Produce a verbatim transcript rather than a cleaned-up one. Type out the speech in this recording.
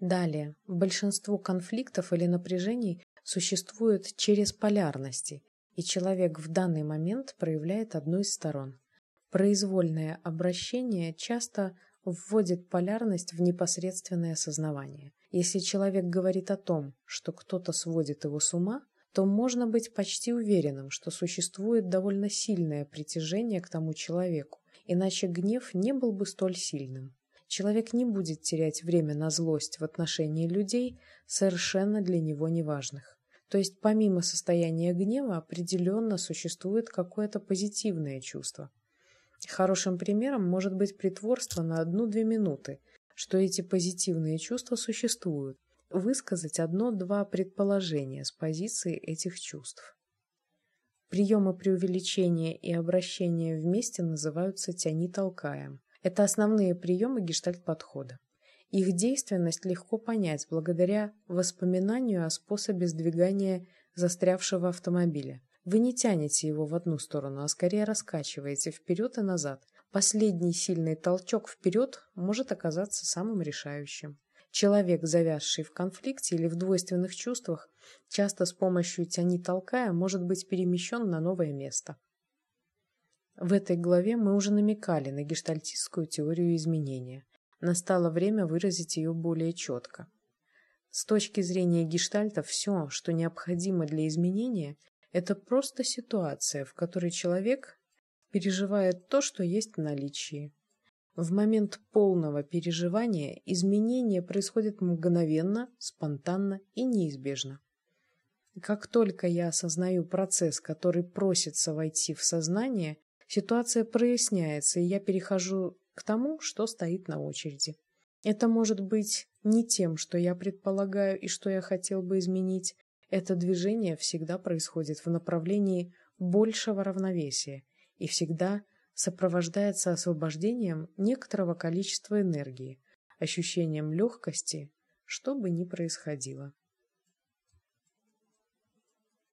Далее, большинство конфликтов или напряжений существует через полярности, и человек в данный момент проявляет одну из сторон. Произвольное обращение часто вводит полярность в непосредственное осознавание. Если человек говорит о том, что кто-то сводит его с ума, то можно быть почти уверенным, что существует довольно сильное притяжение к тому человеку, иначе гнев не был бы столь сильным. Человек не будет терять время на злость в отношении людей, совершенно для него неважных. То есть помимо состояния гнева определенно существует какое-то позитивное чувство. Хорошим примером может быть притворство на одну-две минуты, что эти позитивные чувства существуют, высказать одно-два предположения с позиции этих чувств. Приемы преувеличения и обращения вместе называются «тяни-толкаем». Это основные приемы гештальт-подхода. Их действенность легко понять благодаря воспоминанию о способе сдвигания застрявшего автомобиля. Вы не тянете его в одну сторону, а скорее раскачиваете вперед и назад. Последний сильный толчок вперед может оказаться самым решающим. Человек, завязший в конфликте или в двойственных чувствах, часто с помощью тяни-толкая может быть перемещен на новое место. В этой главе мы уже намекали на гештальтистскую теорию изменения. Настало время выразить ее более четко. С точки зрения гештальта, все, что необходимо для изменения, это просто ситуация, в которой человек переживает то, что есть в наличии. В момент полного переживания изменение происходит мгновенно, спонтанно и неизбежно. Как только я осознаю процесс, который просится войти в сознание, ситуация проясняется, и я перехожу к тому, что стоит на очереди. Это может быть не тем, что я предполагаю и что я хотел бы изменить. Это движение всегда происходит в направлении большего равновесия и всегда сопровождается освобождением некоторого количества энергии, ощущением легкости, что бы ни происходило.